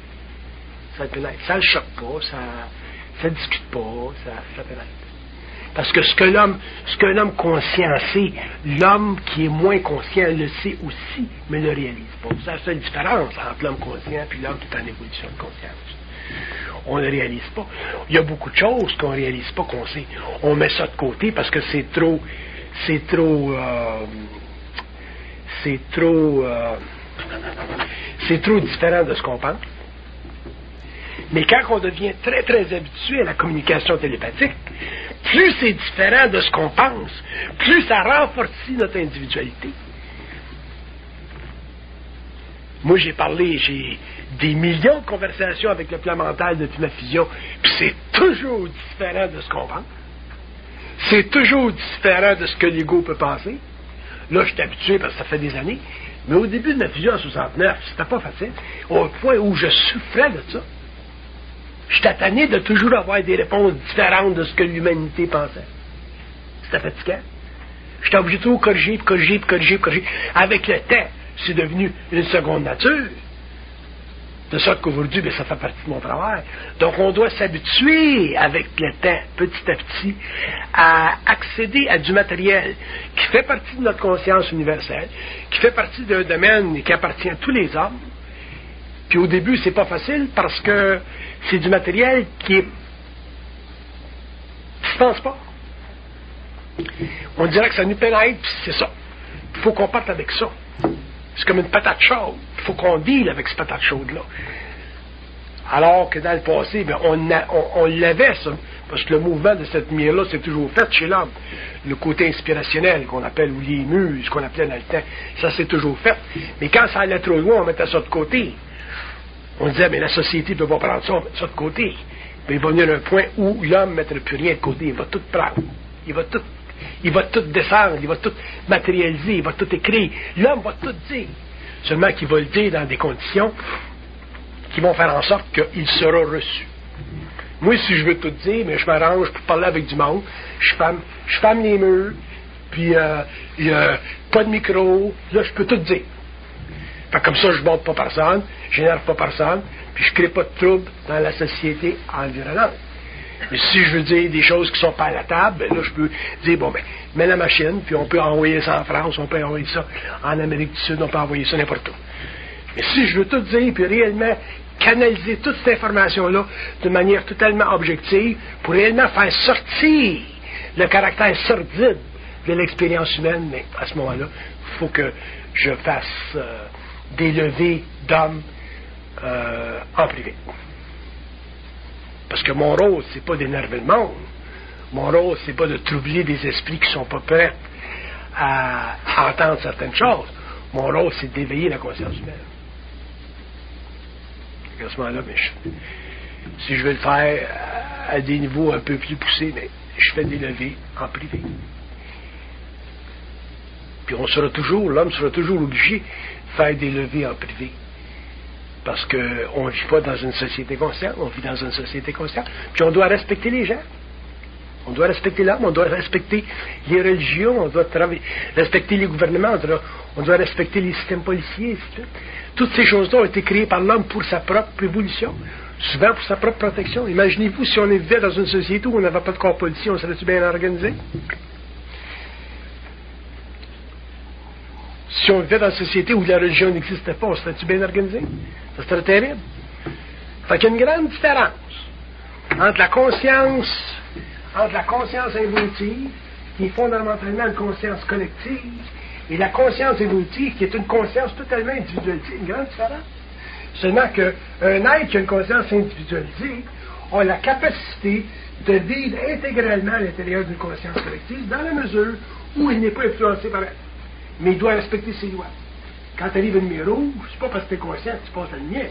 Ça le pénètre. Ça le choque pas, ça ne discute pas, ça, ça pénètre. Parce que ce que l'homme, ce qu'un homme conscient sait, l'homme qui est moins conscient le sait aussi, mais ne le réalise pas. C'est la seule différence entre l'homme conscient et l'homme qui est en évolution de conscience. On ne réalise pas. Il y a beaucoup de choses qu'on ne réalise pas, qu'on sait. On met ça de côté parce que c'est trop, c'est trop, euh, c'est trop, euh, c'est trop différent de ce qu'on pense. Mais quand on devient très, très habitué à la communication télépathique, plus c'est différent de ce qu'on pense, plus ça renforce notre individualité. Moi, j'ai parlé, j'ai des millions de conversations avec le plan mental depuis ma fusion, puis c'est toujours différent de ce qu'on pense. C'est toujours différent de ce que l'ego peut penser. Là, je suis habitué parce que ça fait des années. Mais au début de ma fusion en soixante-neuf, c'était pas facile. Au point où je souffrais de ça. J'étais tanné de toujours avoir des réponses différentes de ce que l'humanité pensait. C'était fatigant. J'étais obligé de tout corriger, puis corriger, puis corriger, puis corriger. Avec le temps, c'est devenu une seconde nature. De sorte qu'aujourd'hui, bien, ça fait partie de mon travail. Donc, on doit s'habituer avec le temps, petit à petit, à accéder à du matériel qui fait partie de notre conscience universelle, qui fait partie d'un domaine qui appartient à tous les hommes. Puis au début, c'est pas facile parce que c'est du matériel qui est... qui se pense pas. On dirait que ça nous pénètre, puis c'est ça. Il faut qu'on parte avec ça. C'est comme une patate chaude. Il faut qu'on deal avec cette patate chaude-là. Alors que dans le passé, bien, on, a, on, on l'avait, ça. Parce que le mouvement de cette lumière-là, c'est toujours fait chez l'homme. Le côté inspirationnel qu'on appelle, ou les muses qu'on appelait dans le temps, ça c'est toujours fait. Mais quand ça allait trop loin, on mettait ça de côté. On disait, mais la société ne peut pas prendre ça, on met ça de côté. Mais il va venir un point où l'homme ne mettra plus rien de côté. Il va tout prendre. Il va tout, il va tout descendre, il va tout matérialiser, il va tout écrire. L'homme va tout dire. Seulement qu'il va le dire dans des conditions qui vont faire en sorte qu'il sera reçu. Moi, si je veux tout dire, mais je m'arrange pour parler avec du monde, je ferme, je ferme les murs, puis euh, il n'y a pas de micro, là, je peux tout dire. Fait comme ça, je ne monte pas personne, je n'énerve pas personne, puis je ne crée pas de trouble dans la société environnante. Mais si je veux dire des choses qui ne sont pas à la table, ben là, je peux dire, bon, ben, mets la machine, puis on peut envoyer ça en France, on peut envoyer ça en Amérique du Sud, on peut envoyer ça n'importe où. Mais si je veux tout dire, puis réellement canaliser toute cette information-là de manière totalement objective, pour réellement faire sortir le caractère sordide de l'expérience humaine, mais à ce moment-là, il faut que je fasse euh, des levées d'hommes euh, en privé. Parce que mon rôle, c'est pas d'énerver le monde. Mon rôle, c'est pas de troubler des esprits qui sont pas prêts à, à entendre certaines choses. Mon rôle, c'est d'éveiller la conscience humaine. À ce moment-là, mais je, si je veux le faire à, à des niveaux un peu plus poussés, mais je fais des levées en privé. Puis on sera toujours, l'homme sera toujours obligé de faire des levées en privé. Parce qu'on ne vit pas dans une société consciente, on vit dans une société consciente. Puis on doit respecter les gens. On doit respecter l'homme, on doit respecter les religions, on doit travailler, respecter les gouvernements, on doit, on doit respecter les systèmes policiers, et cetera. Toutes ces choses-là ont été créées par l'homme pour sa propre évolution, souvent pour sa propre protection. Imaginez-vous si on vivait dans une société où on n'avait pas de corps policier, on serait-tu bien organisé? Si on vivait dans une société où la religion n'existait pas, on serait-tu bien organisé? Ça serait terrible. Fait qu'il y a une grande différence entre la conscience, entre la conscience évolutive, qui est fondamentalement une conscience collective, et la conscience évolutive, qui est une conscience totalement individualisée. Une grande différence. Seulement qu'un être qui a une conscience individualisée a la capacité de vivre intégralement à l'intérieur d'une conscience collective, dans la mesure où il n'est pas influencé par elle. Mais il doit respecter ses lois. Quand tu arrives une lumière rouge, c'est pas parce que tu es conscient que tu passes la lumière.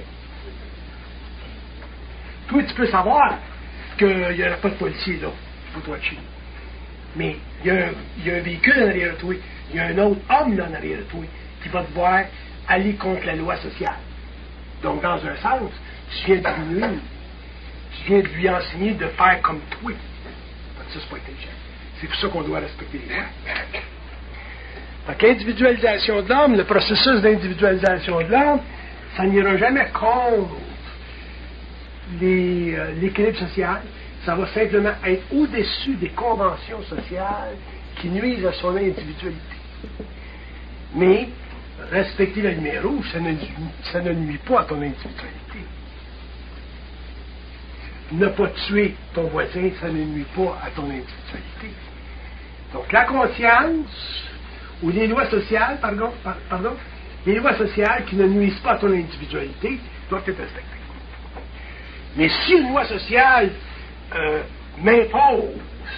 Toi, tu peux savoir qu'il n'y aura pas de policier là, pour toi de chez. Mais il y, a un, il y a un véhicule en arrière de toi, il y a un autre homme là en arrière de toi qui va te voir aller contre la loi sociale. Donc, dans un sens, tu viens de lui, tu viens de lui enseigner de faire comme toi. Ça, c'est pas intelligent. C'est pour ça qu'on doit respecter les lois. Donc, l'individualisation de l'homme, le processus d'individualisation de l'homme, ça n'ira jamais contre les, euh, l'équilibre social, ça va simplement être au-dessus des conventions sociales qui nuisent à son individualité. Mais respecter la lumière rouge, ça ne, ça ne nuit pas à ton individualité. Ne pas tuer ton voisin, ça ne nuit pas à ton individualité. Donc la conscience, ou les lois sociales, pardon, pardon, les lois sociales qui ne nuisent pas à ton individualité doivent être respectées. Mais si une loi sociale euh, m'impose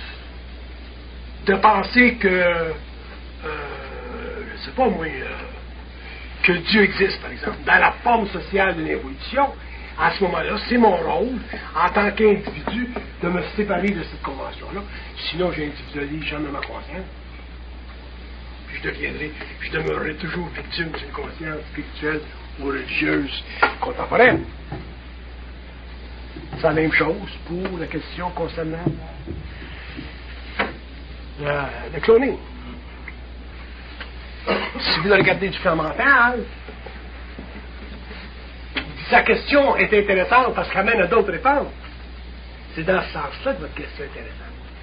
de penser que, euh, je ne sais pas moi, euh, que Dieu existe, par exemple, dans la forme sociale de l'évolution, à ce moment-là, c'est mon rôle, en tant qu'individu, de me séparer de cette convention-là. Sinon, j'individualise jamais ma conscience. Puis je deviendrai, je demeurerai toujours victime d'une conscience spirituelle ou religieuse contemporaine. C'est la même chose pour la question concernant la, le cloning. Si vous regardez du plan mental, sa question est intéressante parce qu'elle amène à d'autres réponses. C'est dans ce sens-là que votre question est intéressante.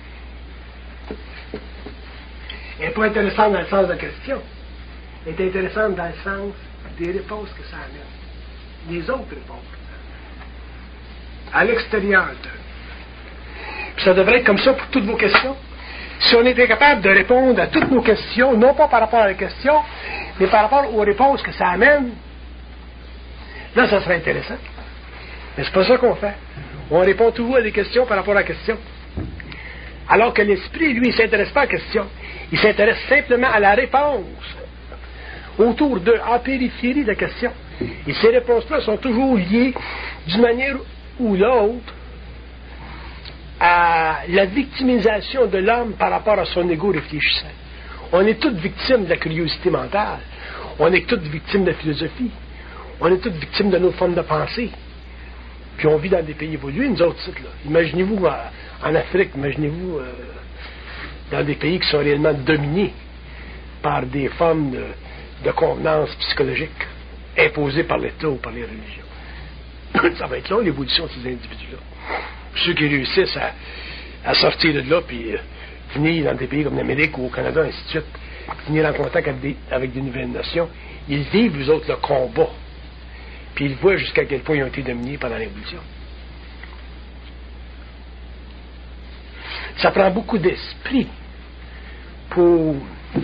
Elle n'est pas intéressante dans le sens de la question. Elle est intéressante dans le sens des réponses que ça amène. Les autres réponses que ça amène. À l'extérieur de. Puis ça devrait être comme ça pour toutes vos questions. Si on était capable de répondre à toutes nos questions, non pas par rapport à la question, mais par rapport aux réponses que ça amène, là, ça serait intéressant. Mais c'est pas ça qu'on fait. On répond toujours à des questions par rapport à la question. Alors que l'esprit, lui, il ne s'intéresse pas à la question. Il s'intéresse simplement à la réponse. Autour d'eux, en périphérie de la question. Et ces réponses-là sont toujours liées, d'une manière ou l'autre, à la victimisation de l'homme par rapport à son ego réfléchissant. On est toutes victimes de la curiosité mentale. On est toutes victimes de la philosophie. On est toutes victimes de nos formes de pensée. Puis on vit dans des pays évolués, nous autres, là. Imaginez-vous euh, en Afrique, imaginez-vous euh, dans des pays qui sont réellement dominés par des formes de, de convenance psychologique imposées par l'État ou par les religions. Ça va être long, l'évolution de ces individus-là. Ceux qui réussissent à, à sortir de là, puis euh, venir dans des pays comme l'Amérique ou au Canada, ainsi de suite, venir en contact avec des, avec des nouvelles nations, ils vivent, eux autres, le combat. Puis ils voient jusqu'à quel point ils ont été dominés pendant l'évolution. Ça prend beaucoup d'esprit pour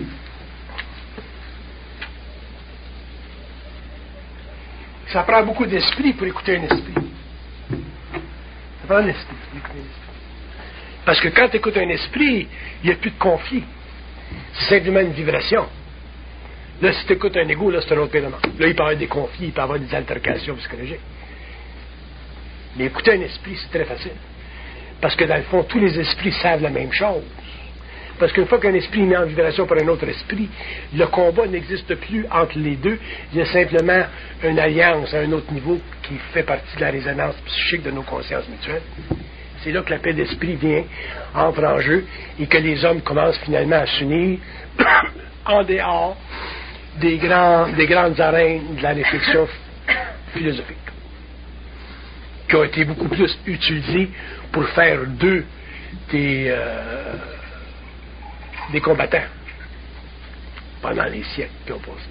ça prend beaucoup d'esprit pour écouter un esprit. Ça prend de l'esprit pour écouter un esprit. Parce que quand tu écoutes un esprit, il n'y a plus de conflit. C'est simplement une vibration. Là, si tu écoutes un ego, là, c'est un autre pédement. Là, il peut y avoir des conflits, il peut y avoir des altercations psychologiques. Mais écouter un esprit, c'est très facile. Parce que dans le fond, tous les esprits savent la même chose. Parce qu'une fois qu'un esprit est mis en vibration par un autre esprit, le combat n'existe plus entre les deux. Il y a simplement une alliance à un autre niveau qui fait partie de la résonance psychique de nos consciences mutuelles. C'est là que la paix d'esprit vient, entre en jeu, et que les hommes commencent finalement à s'unir en dehors des, grands, des grandes arènes de la réflexion philosophique, qui ont été beaucoup plus utilisées pour faire d'eux des, euh, des combattants pendant les siècles qui ont passé.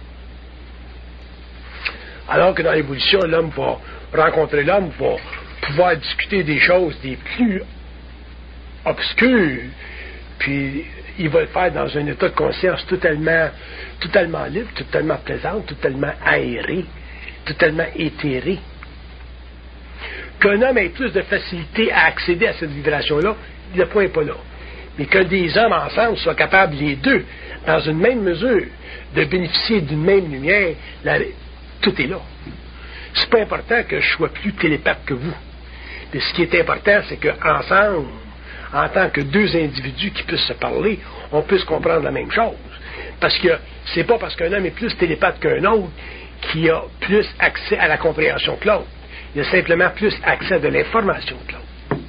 Alors que dans l'évolution, l'homme va rencontrer l'homme, va pouvoir discuter des choses des plus obscures, puis il va le faire dans un état de conscience totalement, totalement libre, totalement plaisant, totalement aéré, totalement éthéré. Qu'un homme ait plus de facilité à accéder à cette vibration-là, le point n'est pas là. Mais que des hommes ensemble soient capables, les deux, dans une même mesure, de bénéficier d'une même lumière, la, tout est là. C'est pas important que je sois plus télépathe que vous. Mais ce qui est important, c'est qu'ensemble, en tant que deux individus qui puissent se parler, on puisse comprendre la même chose. Parce que c'est pas parce qu'un homme est plus télépathe qu'un autre qui a plus accès à la compréhension que l'autre. Il a simplement plus accès à de l'information que l'autre.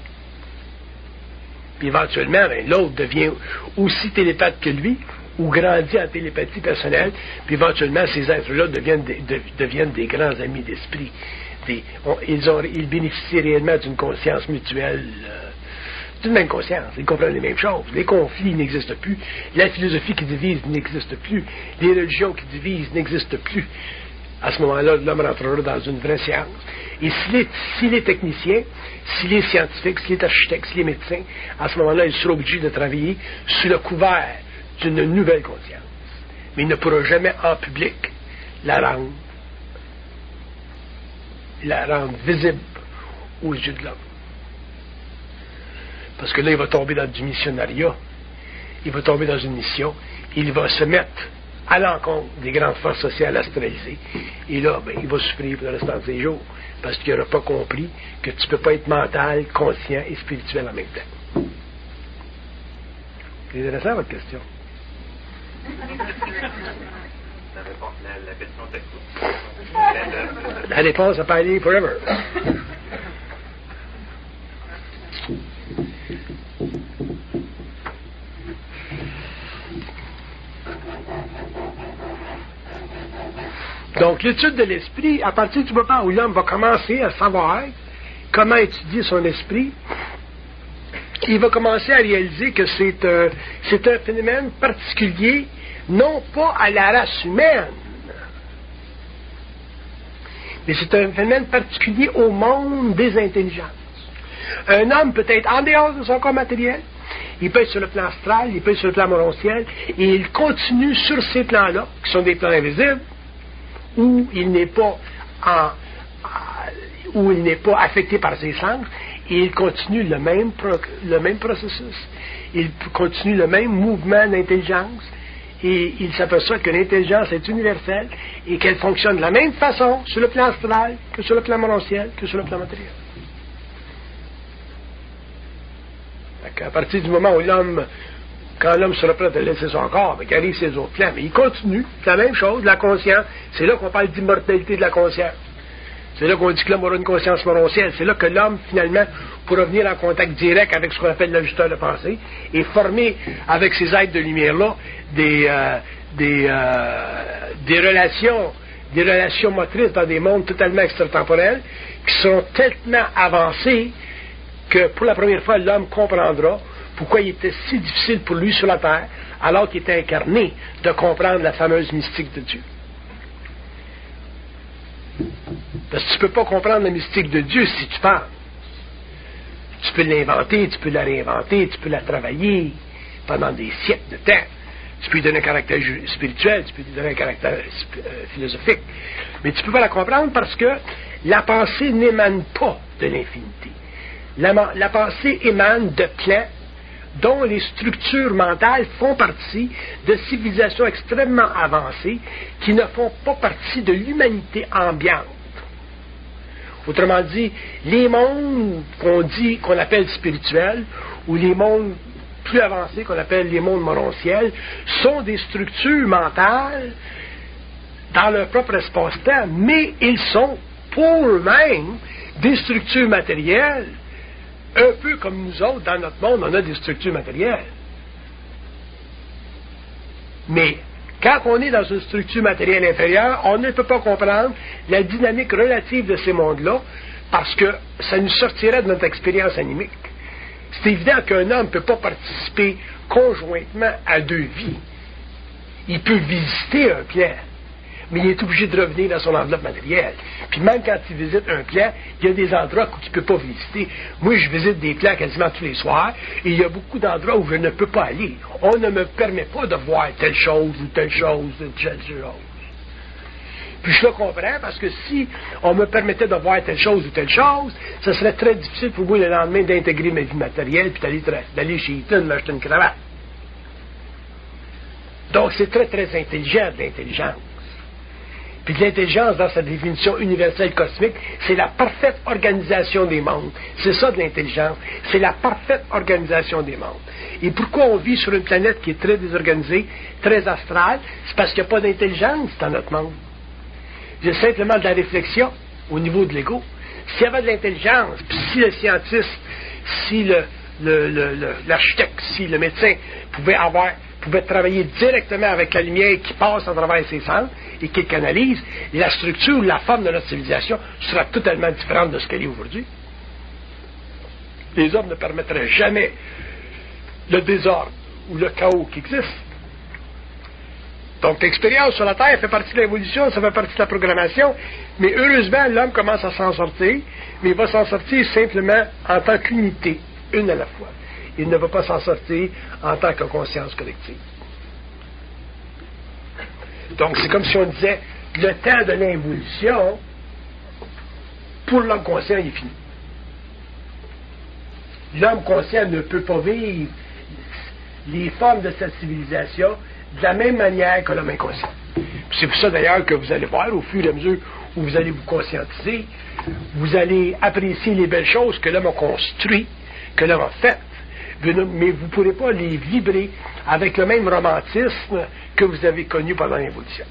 Puis éventuellement, ben, l'autre devient aussi télépathe que lui, ou grandit en télépathie personnelle, puis éventuellement, ces êtres-là deviennent des, de, deviennent des grands amis d'esprit, des, on, ils, ont, ils bénéficient réellement d'une conscience mutuelle, euh, d'une même conscience. Ils comprennent les mêmes choses. Les conflits n'existent plus. La philosophie qui divise n'existe plus. Les religions qui divisent n'existent plus. À ce moment-là, l'homme rentrera dans une vraie science. Et s'il est, s'il est technicien, s'il est scientifique, s'il est architecte, s'il est médecin, à ce moment-là, il sera obligé de travailler sous le couvert d'une nouvelle conscience. Mais il ne pourra jamais en public la rendre, la rendre visible aux yeux de l'homme. Parce que là, il va tomber dans du missionnariat, il va tomber dans une mission, il va se mettre à l'encontre des grandes forces sociales astralisées. Et là, ben, il va souffrir pour le restant de ses jours, parce qu'il n'aura pas compris que tu ne peux pas être mental, conscient et spirituel en même temps. C'est intéressant, votre question. La, réponse, la, la question t'écoute. La réponse, ça peut aller forever. Donc, l'étude de l'esprit, à partir du moment où l'homme va commencer à savoir comment étudier son esprit, il va commencer à réaliser que c'est un, c'est un phénomène particulier, non pas à la race humaine, mais c'est un phénomène particulier au monde des intelligences. Un homme peut être en dehors de son corps matériel, il peut être sur le plan astral, il peut être sur le plan morontiel, et il continue sur ces plans-là, qui sont des plans invisibles, où il n'est pas en, où il n'est pas affecté par ses sens, et il continue le même, le même processus, il continue le même mouvement d'intelligence, et il s'aperçoit que l'intelligence est universelle et qu'elle fonctionne de la même façon sur le plan astral que sur le plan morontiel, que sur le plan matériel. À partir du moment où l'homme, quand l'homme sera prêt à laisser son corps, il arrive ses autres plans, mais il continue, c'est la même chose, la conscience, c'est là qu'on parle d'immortalité de la conscience. C'est là qu'on dit que l'homme aura une conscience morontielle. C'est là que l'homme, finalement, pourra venir en contact direct avec ce qu'on appelle l'ajusteur de pensée et former avec ces êtres de lumière-là des, euh, des, euh, des relations, des relations motrices dans des mondes totalement extratemporels qui seront tellement avancés que pour la première fois, l'homme comprendra pourquoi il était si difficile pour lui sur la terre, alors qu'il était incarné, de comprendre la fameuse mystique de Dieu. Parce que tu ne peux pas comprendre la mystique de Dieu si tu penses. Tu peux l'inventer, tu peux la réinventer, tu peux la travailler pendant des siècles de temps. Tu peux lui donner un caractère spirituel, tu peux lui donner un caractère euh, philosophique. Mais tu ne peux pas la comprendre parce que la pensée n'émane pas de l'infinité. La, la pensée émane de plans dont les structures mentales font partie de civilisations extrêmement avancées qui ne font pas partie de l'humanité ambiante. Autrement dit, les mondes qu'on dit, qu'on appelle spirituels, ou les mondes plus avancés qu'on appelle les mondes morontiels, sont des structures mentales dans leur propre espace-temps, mais ils sont pour eux-mêmes des structures matérielles. Un peu comme nous autres, dans notre monde, on a des structures matérielles. Mais, quand on est dans une structure matérielle inférieure, on ne peut pas comprendre la dynamique relative de ces mondes-là, parce que ça nous sortirait de notre expérience animique. C'est évident qu'un homme ne peut pas participer conjointement à deux vies. Il peut visiter un plan, mais il est obligé de revenir dans son enveloppe matérielle. Puis même quand il visite un plan, il y a des endroits qu'il ne peut pas visiter. Moi, je visite des plans quasiment tous les soirs, et il y a beaucoup d'endroits où je ne peux pas aller. On ne me permet pas de voir telle chose, ou telle chose, ou telle chose. Puis je le comprends, parce que si on me permettait de voir telle chose ou telle chose, ce serait très difficile pour moi le lendemain d'intégrer ma vie matérielle, puis d'aller, d'aller chez Eaton, m'acheter une cravate. Donc c'est très très intelligent de l'intelligence. Puis de l'intelligence, dans sa définition universelle cosmique, c'est la parfaite organisation des mondes. C'est ça de l'intelligence. C'est la parfaite organisation des mondes. Et pourquoi on vit sur une planète qui est très désorganisée, très astrale? C'est parce qu'il n'y a pas d'intelligence dans notre monde. Il y a simplement de la réflexion au niveau de l'ego. S'il y avait de l'intelligence, puis si le scientiste, si le, le, le, le, l'architecte, si le médecin pouvait avoir, pouvait travailler directement avec la lumière qui passe à travers ses centres et qui canalise, la structure, la forme de notre civilisation sera totalement différente de ce qu'elle est aujourd'hui. Les hommes ne permettraient jamais le désordre ou le chaos qui existe. Donc l'expérience sur la Terre fait partie de l'évolution, ça fait partie de la programmation, mais heureusement, l'homme commence à s'en sortir, mais il va s'en sortir simplement en tant qu'unité, une à la fois. Il ne va pas s'en sortir en tant que conscience collective. Donc c'est comme si on disait, le temps de l'évolution, pour l'homme conscient, il est fini. L'homme conscient ne peut pas vivre les formes de cette civilisation de la même manière que l'homme inconscient. Puis c'est pour ça d'ailleurs que vous allez voir, au fur et à mesure où vous allez vous conscientiser, vous allez apprécier les belles choses que l'homme a construites, que l'homme a faites, mais vous ne pourrez pas les vibrer avec le même romantisme que vous avez connu pendant l'évolution.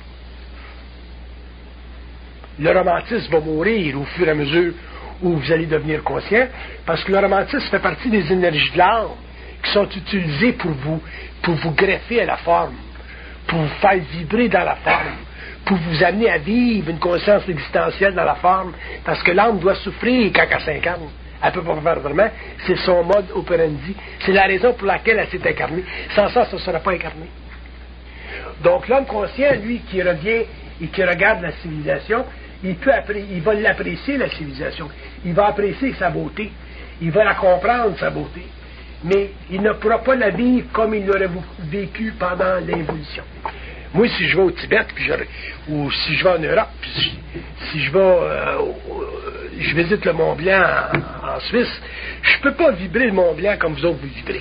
Le romantisme va mourir au fur et à mesure où vous allez devenir conscient, parce que le romantisme fait partie des énergies de l'âme qui sont utilisées pour vous, pour vous greffer à la forme, pour vous faire vibrer dans la forme, pour vous amener à vivre une conscience existentielle dans la forme, parce que l'âme doit souffrir quand elle s'incarne. Elle ne peut pas faire vraiment. C'est son mode operandi. C'est la raison pour laquelle elle s'est incarnée. Sans ça, ça ne sera pas incarné. Donc l'homme conscient, lui, qui revient et qui regarde la civilisation, il, peut appré- il va l'apprécier, la civilisation. Il va apprécier sa beauté. Il va la comprendre, sa beauté. Mais il ne pourra pas la vivre comme il l'aurait vécu pendant l'évolution. Moi, si je vais au Tibet, puis je, ou si je vais en Europe, puis si, si je vais, euh, je visite le Mont Blanc en, en Suisse, je ne peux pas vibrer le Mont Blanc comme vous autres vous vibrez.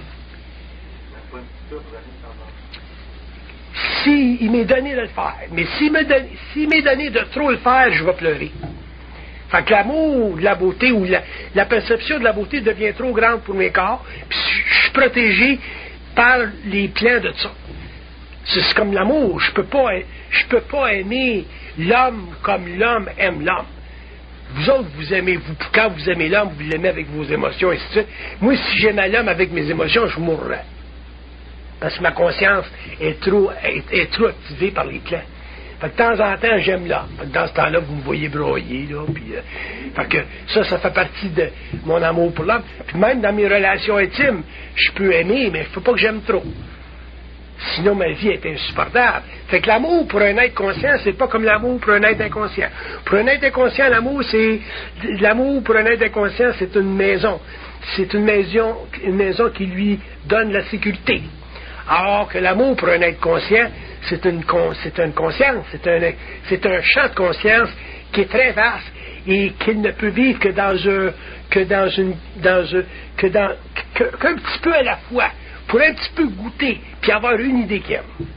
Si il m'est donné de le faire, mais s'il m'est donné, s'il m'est donné de trop le faire, je vais pleurer. Fait que l'amour de la beauté ou la, la perception de la beauté devient trop grande pour mes corps, puis je suis protégé par les plans de ça. C'est comme l'amour. Je peux pas, je peux pas aimer l'homme comme l'homme aime l'homme. Vous autres, vous aimez, vous, quand vous aimez l'homme, vous l'aimez avec vos émotions, et ainsi de suite. Moi, si j'aimais l'homme avec mes émotions, je mourrais. Parce que ma conscience est trop, est, est trop activée par les plans. Fait que de temps en temps, j'aime l'homme. Fait que dans ce temps-là, vous me voyez broyer, là. Puis, euh, fait que ça, ça fait partie de mon amour pour l'homme. Puis même dans mes relations intimes, je peux aimer, mais il ne faut pas que j'aime trop. Sinon, ma vie est insupportable. Fait que l'amour pour un être conscient, c'est pas comme l'amour pour un être inconscient. Pour un être inconscient, l'amour, c'est l'amour pour un être inconscient, c'est une maison. C'est une maison, une maison qui lui donne la sécurité. Alors que l'amour pour un être conscient, c'est une, c'est une conscience, c'est un, c'est un champ de conscience qui est très vaste et qu'il ne peut vivre que dans un, que dans une, dans un, que dans, que, qu'un petit peu à la fois, pour un petit peu goûter, puis avoir une idée qu'il aime.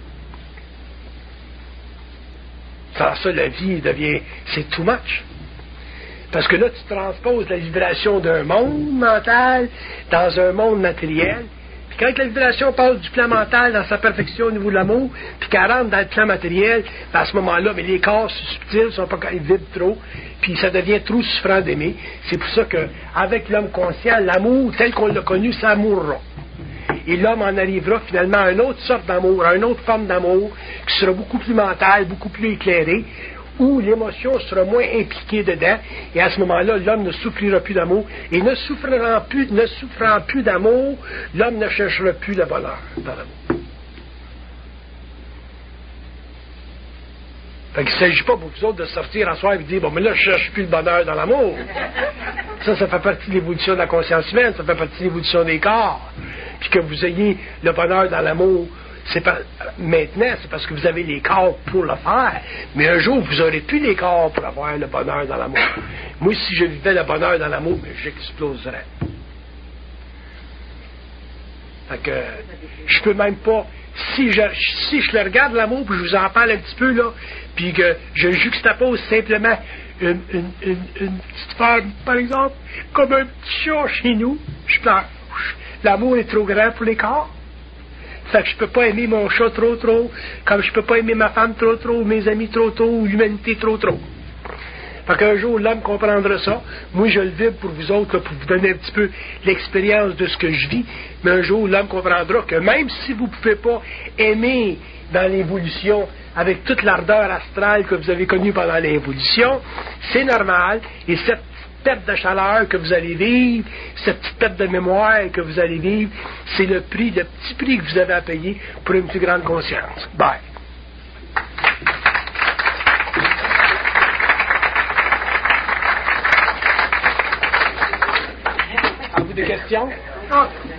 Sans ça, la vie devient, c'est too much. Parce que là, tu transposes la vibration d'un monde mental dans un monde matériel. Puis quand la vibration passe du plan mental dans sa perfection au niveau de l'amour, puis qu'elle rentre dans le plan matériel, à ce moment-là, mais les corps subtils sont pas, ils vibrent trop, puis ça devient trop souffrant d'aimer. C'est pour ça qu'avec l'homme conscient, l'amour tel qu'on l'a connu, ça mourra. Et l'homme en arrivera finalement à une autre sorte d'amour, à une autre forme d'amour, qui sera beaucoup plus mentale, beaucoup plus éclairée, où l'émotion sera moins impliquée dedans, et à ce moment-là, l'homme ne souffrira plus d'amour, et ne souffrant plus, ne souffrant plus d'amour, l'homme ne cherchera plus le bonheur dans l'amour. Fait qu'il ne s'agit pas pour vous autres de sortir en soir et de dire, bon, mais là, je ne cherche plus le bonheur dans l'amour. Ça, ça fait partie de l'évolution de la conscience humaine, ça fait partie de l'évolution des corps. Puis que vous ayez le bonheur dans l'amour, c'est pas, maintenant, c'est parce que vous avez les corps pour le faire. Mais un jour, vous n'aurez plus les corps pour avoir le bonheur dans l'amour. Moi, si je vivais le bonheur dans l'amour, mais j'exploserais. Fait que je peux même pas, si je, si je le regarde l'amour, puis je vous en parle un petit peu, là, puis que je juxtapose simplement une, une, une, une petite femme, par exemple, comme un petit chat chez nous, je pleure. L'amour est trop grand pour les corps. Fait que je peux pas aimer mon chat trop trop, comme je peux pas aimer ma femme trop trop, ou mes amis trop trop, ou l'humanité trop trop. Fait qu'un jour, l'homme comprendra ça. Moi, je le vibre pour vous autres, là, pour vous donner un petit peu l'expérience de ce que je vis. Mais un jour, l'homme comprendra que même si vous ne pouvez pas aimer dans l'évolution avec toute l'ardeur astrale que vous avez connue pendant l'évolution, c'est normal. Et cette perte de chaleur que vous allez vivre, cette petite perte de mémoire que vous allez vivre, c'est le prix, le petit prix que vous avez à payer pour une plus grande conscience. Bye. Avez-vous des questions? Ah.